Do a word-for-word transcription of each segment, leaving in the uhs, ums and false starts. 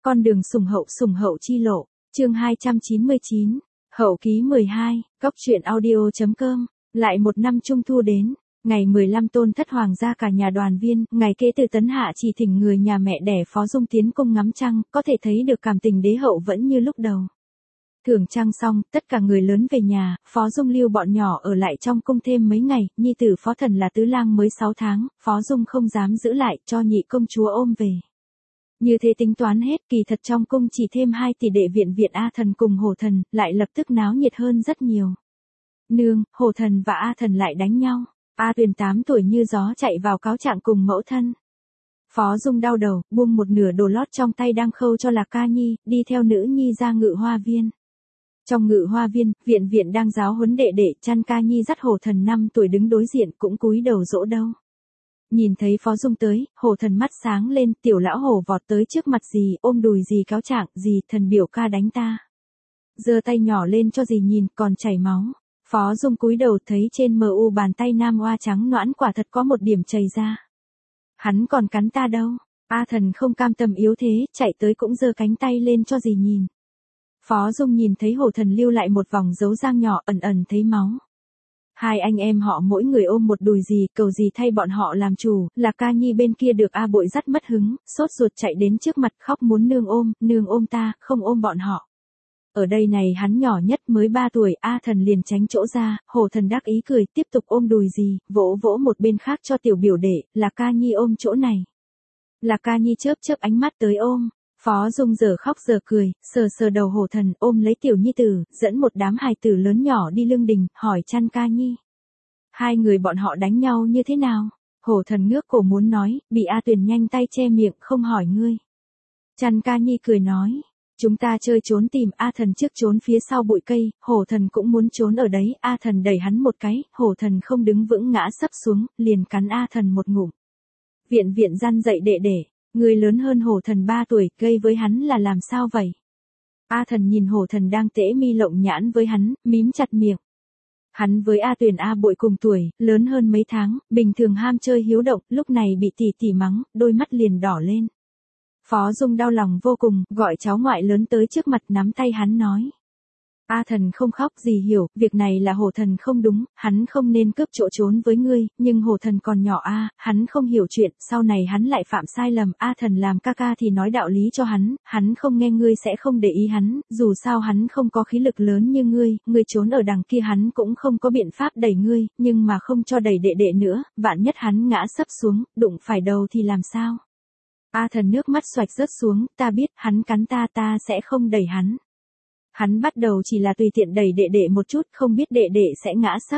Con đường sủng hậu sủng hậu chi lộ, chương hai trăm chín mươi chín, hậu ký mười hai, cóc truyện audio.com, lại một năm trung thu đến, ngày mười lăm tôn thất hoàng gia cả nhà đoàn viên, ngày kế từ Tấn Hạ chỉ thỉnh người nhà mẹ đẻ Phó Dung tiến cung ngắm trăng, có thể thấy được cảm tình đế hậu vẫn như lúc đầu. Thưởng trăng xong, tất cả người lớn về nhà, Phó Dung lưu bọn nhỏ ở lại trong cung thêm mấy ngày, nhi tử Phó Thần là tứ lang mới sáu tháng, Phó Dung không dám giữ lại, cho nhị công chúa ôm về. Như thế tính toán hết, kỳ thật trong cung chỉ thêm hai tỷ đệ Viện Viện A Thần cùng Hổ Thần, lại lập tức náo nhiệt hơn rất nhiều. Nương, Hổ Thần và A Thần lại đánh nhau, A Tuyền tám tuổi như gió chạy vào cáo trạng cùng mẫu thân. Phó Dung đau đầu, buông một nửa đồ lót trong tay đang khâu cho Lạc Ca Nhi, đi theo nữ nhi ra ngự hoa viên. Trong ngự hoa viên, Viện Viện đang giáo huấn đệ đệ, chăn Ca Nhi dắt Hổ Thần năm tuổi đứng đối diện cũng cúi đầu dỗ đâu. Nhìn thấy Phó Dung tới, Hổ Thần mắt sáng lên, tiểu lão hổ vọt tới trước mặt dì, ôm đùi dì cáo trạng, dì, thần biểu ca đánh ta. Giơ tay nhỏ lên cho dì nhìn, còn chảy máu. Phó Dung cúi đầu thấy trên mờ u bàn tay nam oa trắng nõn quả thật có một điểm chảy ra. Hắn còn cắn ta đâu. A Thần không cam tâm yếu thế, chạy tới cũng giơ cánh tay lên cho dì nhìn. Phó Dung nhìn thấy Hổ Thần lưu lại một vòng dấu răng nhỏ, ẩn ẩn thấy máu. Hai anh em họ mỗi người ôm một đùi dì, cầu dì thay bọn họ làm chủ, là Ca Nhi bên kia được A Bội dắt mất hứng, sốt ruột chạy đến trước mặt khóc muốn nương ôm, nương ôm ta, không ôm bọn họ. Ở đây này hắn nhỏ nhất mới ba tuổi, A Thần liền tránh chỗ ra, Hổ Thần đắc ý cười, tiếp tục ôm đùi dì, vỗ vỗ một bên khác cho tiểu biểu đệ, là Ca Nhi ôm chỗ này. Là Ca Nhi chớp chớp ánh mắt tới ôm. Phó Dung giờ khóc giờ cười, sờ sờ đầu Hổ Thần, ôm lấy tiểu nhi tử, dẫn một đám hài tử lớn nhỏ đi lương đình, hỏi chăn Ca Nhi. Hai người bọn họ đánh nhau như thế nào? Hổ Thần ngước cổ muốn nói, bị A Tuyền nhanh tay che miệng, không hỏi ngươi. Chăn Ca Nhi cười nói, chúng ta chơi trốn tìm, A Thần trước trốn phía sau bụi cây, Hổ Thần cũng muốn trốn ở đấy, A Thần đẩy hắn một cái, Hổ Thần không đứng vững ngã sấp xuống, liền cắn A Thần một ngụm. Viện Viện răn dậy đệ đệ. Người lớn hơn Hổ Thần ba tuổi, gây với hắn là làm sao vậy? A Thần nhìn Hổ Thần đang tễ mi lộng nhãn với hắn, mím chặt miệng. Hắn với A Tuyền A Bội cùng tuổi, lớn hơn mấy tháng, bình thường ham chơi hiếu động, lúc này bị tỷ tỷ mắng, đôi mắt liền đỏ lên. Phó Dung đau lòng vô cùng, gọi cháu ngoại lớn tới trước mặt nắm tay hắn nói. A Thần không khóc gì hiểu, việc này là Hổ Thần không đúng, hắn không nên cướp chỗ trốn với ngươi, nhưng Hổ Thần còn nhỏ a, hắn không hiểu chuyện, sau này hắn lại phạm sai lầm, A Thần làm ca ca thì nói đạo lý cho hắn, hắn không nghe ngươi sẽ không để ý hắn, dù sao hắn không có khí lực lớn như ngươi, ngươi trốn ở đằng kia hắn cũng không có biện pháp đẩy ngươi, nhưng mà không cho đẩy đệ đệ nữa, vạn nhất hắn ngã sấp xuống, đụng phải đầu thì làm sao? A Thần nước mắt xoạch rớt xuống, ta biết, hắn cắn ta ta sẽ không đẩy hắn. Hắn bắt đầu chỉ là tùy tiện đẩy đệ đệ một chút, không biết đệ đệ sẽ ngã sấp.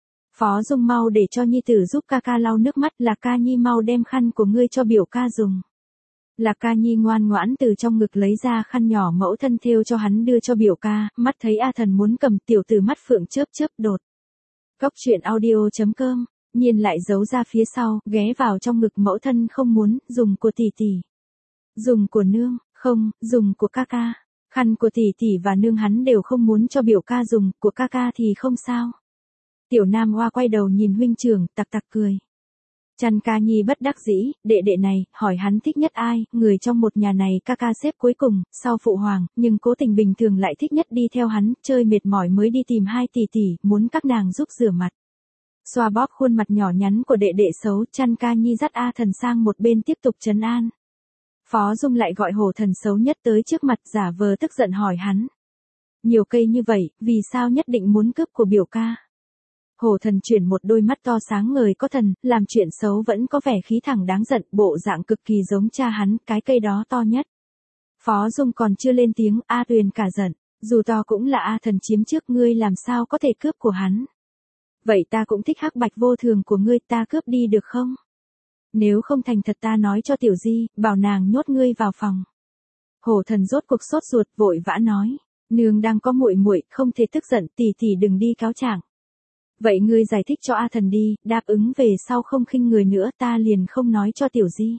Phó Dung mau để cho nhi tử giúp ca ca lau nước mắt, là Ca Nhi mau đem khăn của ngươi cho biểu ca dùng. Là Ca Nhi ngoan ngoãn từ trong ngực lấy ra khăn nhỏ mẫu thân thêu cho hắn đưa cho biểu ca, mắt thấy A Thần muốn cầm, tiểu tử mắt phượng chớp chớp đột. Cóc truyện audio.com, nhiên lại giấu ra phía sau, ghé vào trong ngực mẫu thân không muốn, dùng của tỷ tỷ. Dùng của nương, không, dùng của ca ca. Khăn của tỷ tỷ và nương hắn đều không muốn cho biểu ca dùng, của ca ca thì không sao. Tiểu Nam Hoa quay đầu nhìn huynh trưởng, tặc tặc cười. Chăn Ca Nhi bất đắc dĩ, đệ đệ này, hỏi hắn thích nhất ai, người trong một nhà này ca ca xếp cuối cùng, sau phụ hoàng, nhưng cố tình bình thường lại thích nhất đi theo hắn, chơi mệt mỏi mới đi tìm hai tỷ tỷ, muốn các nàng giúp rửa mặt. Xoa bóp khuôn mặt nhỏ nhắn của đệ đệ xấu, chăn Ca Nhi dắt A Thần sang một bên tiếp tục trấn an. Phó Dung lại gọi Hổ Thần xấu nhất tới trước mặt, giả vờ tức giận hỏi hắn. Nhiều cây như vậy, vì sao nhất định muốn cướp của biểu ca? Hổ Thần chuyển một đôi mắt to sáng ngời có thần, làm chuyện xấu vẫn có vẻ khí thẳng đáng giận, bộ dạng cực kỳ giống cha hắn, cái cây đó to nhất. Phó Dung còn chưa lên tiếng, A Tuyền cả giận, dù to cũng là A Thần chiếm trước ngươi làm sao có thể cướp của hắn. Vậy ta cũng thích hắc bạch vô thường của ngươi, ta cướp đi được không? Nếu không thành thật ta nói cho Tiểu Di, bảo nàng nhốt ngươi vào phòng. Hổ Thần rốt cuộc sốt ruột, vội vã nói, nương đang có muội muội, không thể tức giận, tỷ tỷ đừng đi cáo trạng. Vậy ngươi giải thích cho A Thần đi, đáp ứng về sau không khinh người nữa, ta liền không nói cho Tiểu Di.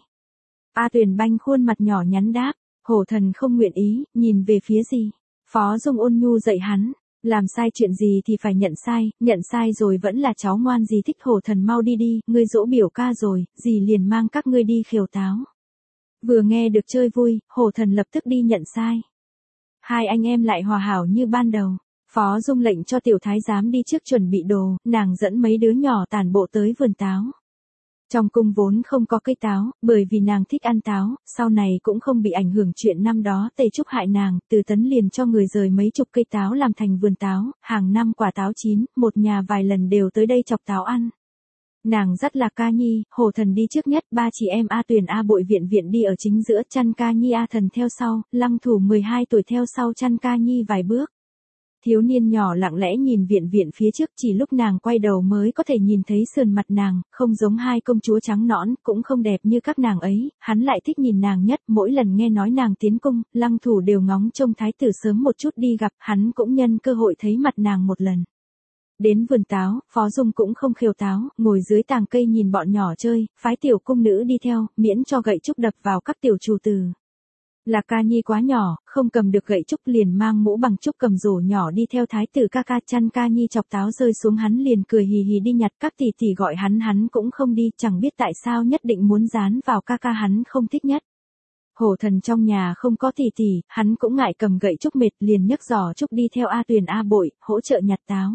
A Tuyền banh khuôn mặt nhỏ nhắn đáp, Hổ Thần không nguyện ý, nhìn về phía gì. Phó Dung ôn nhu dạy hắn. Làm sai chuyện gì thì phải nhận sai, nhận sai rồi vẫn là cháu ngoan, gì thích Hổ Thần mau đi đi, ngươi dỗ biểu ca rồi, dì liền mang các ngươi đi khều táo. Vừa nghe được chơi vui, Hổ Thần lập tức đi nhận sai. Hai anh em lại hòa hảo như ban đầu. Phó Dung lệnh cho tiểu thái giám đi trước chuẩn bị đồ, nàng dẫn mấy đứa nhỏ tản bộ tới vườn táo. Trong cung vốn không có cây táo, bởi vì nàng thích ăn táo, sau này cũng không bị ảnh hưởng chuyện năm đó Tề Trúc hại nàng, Từ Tấn liền cho người rời mấy chục cây táo làm thành vườn táo, hàng năm quả táo chín, một nhà vài lần đều tới đây chọc táo ăn. Nàng dắt Lạc Ca Nhi, Hổ Thần đi trước nhất, ba chị em A Tuyền A Bội Viện Viện đi ở chính giữa, Chăn Ca Nhi A Thần theo sau, Lăng Thủ mười hai tuổi theo sau Chăn Ca Nhi vài bước. Thiếu niên nhỏ lặng lẽ nhìn Viện Viện phía trước, chỉ lúc nàng quay đầu mới có thể nhìn thấy sườn mặt nàng, không giống hai công chúa trắng nõn, cũng không đẹp như các nàng ấy, hắn lại thích nhìn nàng nhất, mỗi lần nghe nói nàng tiến cung, Lăng Thủ đều ngóng trông thái tử sớm một chút đi gặp, hắn cũng nhân cơ hội thấy mặt nàng một lần. Đến vườn táo, Phó Dung cũng không khêu táo, ngồi dưới tàng cây nhìn bọn nhỏ chơi, phái tiểu cung nữ đi theo, miễn cho gậy trúc đập vào các tiểu trù từ. Lạc Ca Nhi quá nhỏ, không cầm được gậy trúc liền mang mũ bằng trúc cầm rổ nhỏ đi theo thái tử ca ca. Chăn Ca Nhi chọc táo rơi xuống hắn liền cười hì hì đi nhặt, các tỷ tỷ gọi hắn hắn cũng không đi, chẳng biết tại sao nhất định muốn dán vào ca ca hắn không thích nhất. Hổ Thần trong nhà không có tỷ tỷ, hắn cũng ngại cầm gậy trúc mệt liền nhấc giỏ trúc đi theo A Tuyền A Bội, hỗ trợ nhặt táo.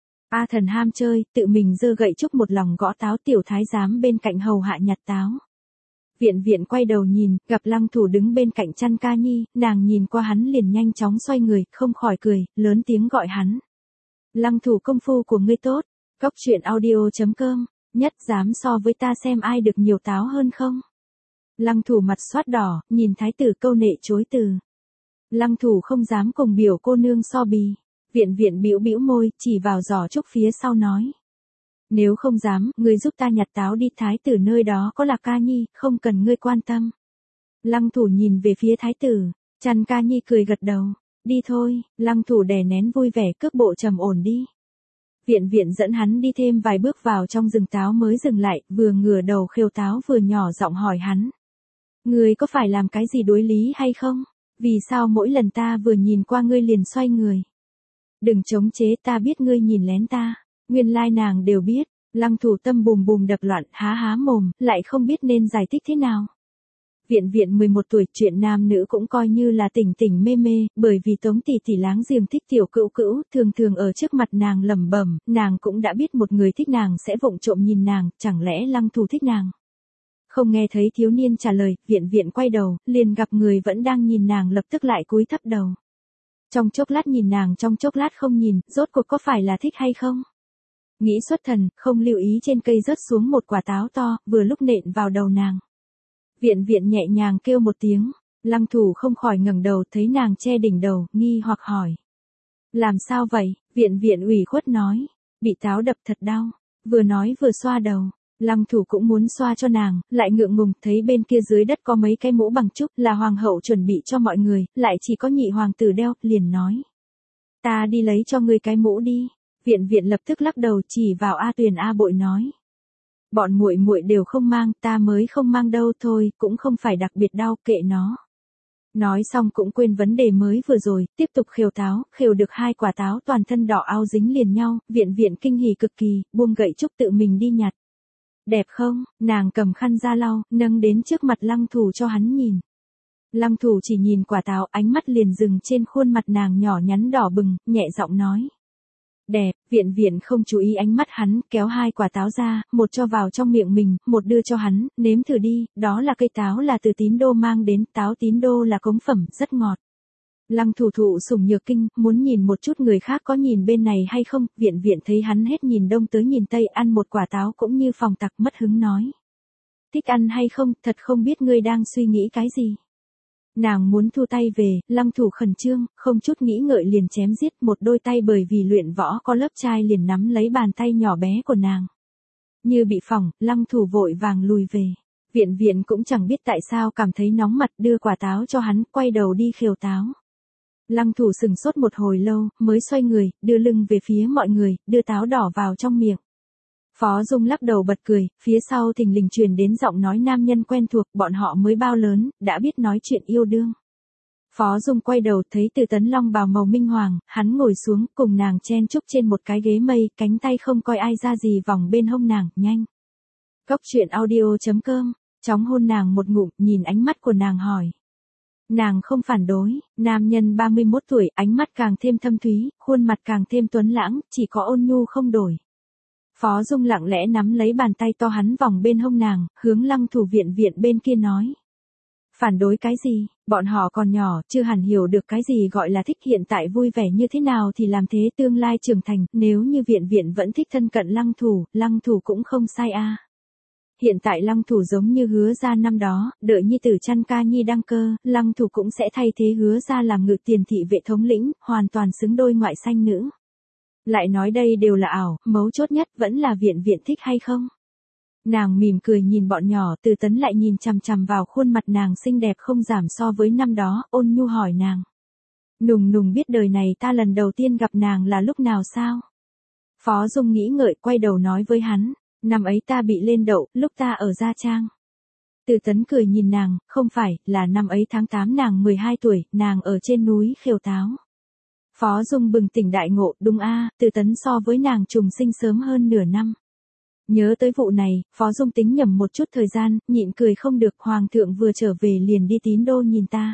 A Thần ham chơi, tự mình giơ gậy trúc một lòng gõ táo, tiểu thái giám bên cạnh hầu hạ nhặt táo. Viện Viện quay đầu nhìn, gặp Lăng Thủ đứng bên cạnh Chăn Ca Nhi, nàng nhìn qua hắn liền nhanh chóng xoay người, không khỏi cười, lớn tiếng gọi hắn. Lăng Thủ công phu của ngươi tốt, Cóc truyện audio chấm com, nhất dám so với ta xem ai được nhiều táo hơn không? Lăng Thủ mặt xoát đỏ, nhìn thái tử câu nệ chối từ. Lăng Thủ không dám cùng biểu cô nương so bì. Viện Viện bĩu bĩu môi, chỉ vào giỏ trúc phía sau nói. Nếu không dám, ngươi giúp ta nhặt táo đi, thái tử nơi đó có Lạc Ca Nhi, không cần ngươi quan tâm. Lăng Thủ nhìn về phía thái tử, Chăn Ca Nhi cười gật đầu, đi thôi. Lăng Thủ đè nén vui vẻ, cước bộ trầm ổn đi. Viện Viện dẫn hắn đi thêm vài bước vào trong rừng táo mới dừng lại, vừa ngửa đầu khêu táo vừa nhỏ giọng hỏi hắn. Ngươi có phải làm cái gì đối lý hay không? Vì sao mỗi lần ta vừa nhìn qua ngươi liền xoay người? Đừng chống chế, ta biết ngươi nhìn lén ta. Nguyên lai nàng đều biết. Lăng Thủ tâm bùm bùm đập loạn, há há mồm, lại không biết nên giải thích thế nào. Viện Viện mười một tuổi, chuyện nam nữ cũng coi như là tỉnh tỉnh mê mê, bởi vì Tống tỷ tỷ láng giềng thích tiểu cữu cữu, thường thường ở trước mặt nàng lẩm bẩm, nàng cũng đã biết một người thích nàng sẽ vụng trộm nhìn nàng, chẳng lẽ Lăng Thủ thích nàng? Không nghe thấy thiếu niên trả lời, Viện Viện quay đầu, liền gặp người vẫn đang nhìn nàng, lập tức lại cúi thấp đầu. Trong chốc lát nhìn nàng, trong chốc lát không nhìn, rốt cuộc có phải là thích hay không? Nghĩ xuất thần, không lưu ý trên cây rớt xuống một quả táo to, vừa lúc nện vào đầu nàng. Viện Viện nhẹ nhàng kêu một tiếng, Lăng Thủ không khỏi ngẩng đầu, thấy nàng che đỉnh đầu, nghi hoặc hỏi. Làm sao vậy? Viện Viện ủy khuất nói, bị táo đập thật đau, vừa nói vừa xoa đầu. Lăng Thủ cũng muốn xoa cho nàng, lại ngượng ngùng, thấy bên kia dưới đất có mấy cái mũ bằng trúc, là hoàng hậu chuẩn bị cho mọi người, lại chỉ có nhị hoàng tử đeo, liền nói. Ta đi lấy cho ngươi cái mũ đi. Viện Viện lập tức lắc đầu, chỉ vào A Tuyền A Bội nói. Bọn muội muội đều không mang, ta mới không mang đâu, thôi, cũng không phải đặc biệt đau, kệ nó. Nói xong cũng quên vấn đề mới vừa rồi, tiếp tục khêu táo, khêu được hai quả táo toàn thân đỏ ao dính liền nhau, Viện Viện kinh hỉ cực kỳ, buông gậy trúc tự mình đi nhặt. Đẹp không? Nàng cầm khăn ra lau, nâng đến trước mặt Lăng Thủ cho hắn nhìn. Lăng Thủ chỉ nhìn quả táo, ánh mắt liền dừng trên khuôn mặt nàng nhỏ nhắn đỏ bừng, nhẹ giọng nói. Đẹp. Viện Viện không chú ý ánh mắt hắn, kéo hai quả táo ra, một cho vào trong miệng mình, một đưa cho hắn, nếm thử đi, đó là cây táo là từ Tín Đô mang đến, táo Tín Đô là cống phẩm, rất ngọt. Lăng Thủ thụ sủng nhược kinh, muốn nhìn một chút người khác có nhìn bên này hay không, Viện Viện thấy hắn hết nhìn đông tới nhìn tây, ăn một quả táo cũng như phòng tặc, mất hứng nói. Thích ăn hay không, thật không biết ngươi đang suy nghĩ cái gì. Nàng muốn thu tay về, Lăng Thủ khẩn trương, không chút nghĩ ngợi liền chém giết, một đôi tay bởi vì luyện võ có lớp trai liền nắm lấy bàn tay nhỏ bé của nàng. Như bị phỏng, Lăng Thủ vội vàng lùi về. Viện Viện cũng chẳng biết tại sao cảm thấy nóng mặt, đưa quả táo cho hắn, quay đầu đi khêu táo. Lăng Thủ sừng sốt một hồi lâu, mới xoay người, đưa lưng về phía mọi người, đưa táo đỏ vào trong miệng. Phó Dung lắc đầu bật cười, phía sau thình lình truyền đến giọng nói nam nhân quen thuộc, bọn họ mới bao lớn, đã biết nói chuyện yêu đương. Phó Dung quay đầu thấy Từ Tấn Long bào màu minh hoàng, hắn ngồi xuống cùng nàng chen chúc trên một cái ghế mây, cánh tay không coi ai ra gì vòng bên hông nàng, nhanh. Cóc truyện audio chấm com Chóng hôn nàng một ngụm, nhìn ánh mắt của nàng hỏi. Nàng không phản đối, nam nhân ba mươi mốt tuổi, ánh mắt càng thêm thâm thúy, khuôn mặt càng thêm tuấn lãng, chỉ có ôn nhu không đổi. Phó Dung lặng lẽ nắm lấy bàn tay to hắn vòng bên hông nàng, hướng Lăng Thủ viện viện bên kia nói. Phản đối cái gì, bọn họ còn nhỏ, chưa hẳn hiểu được cái gì gọi là thích, hiện tại vui vẻ như thế nào thì làm thế, tương lai trưởng thành, nếu như viện viện vẫn thích thân cận Lăng Thủ, Lăng Thủ cũng không sai a. Hiện tại Lăng Thủ giống như Hứa Gia năm đó, đợi nhi tử Chăn Ca Nhi đăng cơ, Lăng Thủ cũng sẽ thay thế Hứa Gia làm ngự tiền thị vệ thống lĩnh, hoàn toàn xứng đôi ngoại sanh nữ. Lại nói đây đều là ảo, mấu chốt nhất vẫn là viện viện thích hay không. Nàng mỉm cười nhìn bọn nhỏ, Từ Tấn lại nhìn chằm chằm vào khuôn mặt nàng xinh đẹp không giảm so với năm đó, ôn nhu hỏi nàng. Nùng nùng biết đời này ta lần đầu tiên gặp nàng là lúc nào sao? Phó Dung nghĩ ngợi quay đầu nói với hắn, năm ấy ta bị lên đậu, lúc ta ở Gia Trang. Từ Tấn cười nhìn nàng, không phải, là năm ấy tháng tám nàng mười hai tuổi, nàng ở trên núi Khều Táo. Phó Dung bừng tỉnh đại ngộ, đúng a, Từ Tấn so với nàng trùng sinh sớm hơn nửa năm. Nhớ tới vụ này, Phó Dung tính nhầm một chút thời gian, nhịn cười không được, Hoàng thượng vừa trở về liền đi Tín Đô nhìn ta.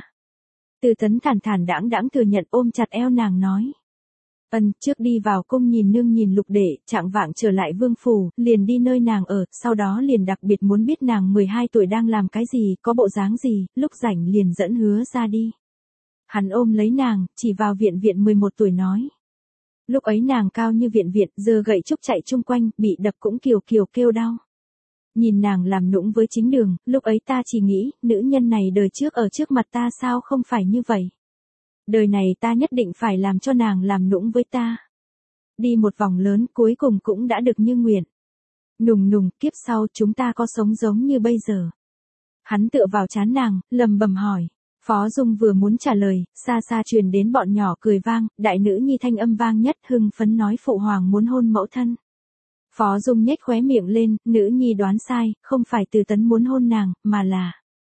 Từ Tấn thản thản đãng đãng thừa nhận, ôm chặt eo nàng nói. Ân, trước đi vào cung nhìn nương nhìn lục đệ, trạng vạng trở lại vương phủ, liền đi nơi nàng ở, sau đó liền đặc biệt muốn biết nàng mười hai tuổi đang làm cái gì, có bộ dáng gì, lúc rảnh liền dẫn Hứa ra đi. Hắn ôm lấy nàng, chỉ vào viện viện mười một tuổi nói. Lúc ấy nàng cao như viện viện, giơ gậy trúc chạy chung quanh, bị đập cũng kiều kiều kêu đau. Nhìn nàng làm nũng với chính đường, lúc ấy ta chỉ nghĩ, nữ nhân này đời trước ở trước mặt ta sao không phải như vậy. Đời này ta nhất định phải làm cho nàng làm nũng với ta. Đi một vòng lớn cuối cùng cũng đã được như nguyện. Nùng nùng, kiếp sau chúng ta có sống giống như bây giờ. Hắn tựa vào trán nàng, lầm bầm hỏi. Phó Dung vừa muốn trả lời, xa xa truyền đến bọn nhỏ cười vang, đại nữ nhi thanh âm vang nhất, hưng phấn nói phụ hoàng muốn hôn mẫu thân. Phó Dung nhếch khóe miệng lên, nữ nhi đoán sai, không phải Từ Tấn muốn hôn nàng, mà là.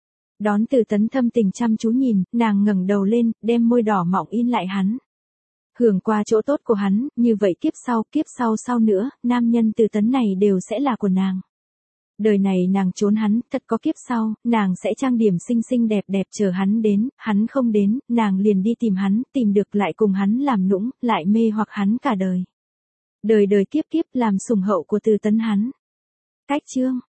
Đón Từ Tấn thâm tình chăm chú nhìn, nàng ngẩng đầu lên, đem môi đỏ mọng in lại hắn. Hưởng qua chỗ tốt của hắn, như vậy kiếp sau, kiếp sau sau nữa, nam nhân Từ Tấn này đều sẽ là của nàng. Đời này nàng trốn hắn, thật có kiếp sau, nàng sẽ trang điểm xinh xinh đẹp đẹp chờ hắn đến, hắn không đến, nàng liền đi tìm hắn, tìm được lại cùng hắn làm nũng, lại mê hoặc hắn cả đời. Đời đời kiếp kiếp làm sủng hậu của Từ Tấn hắn. Cách chương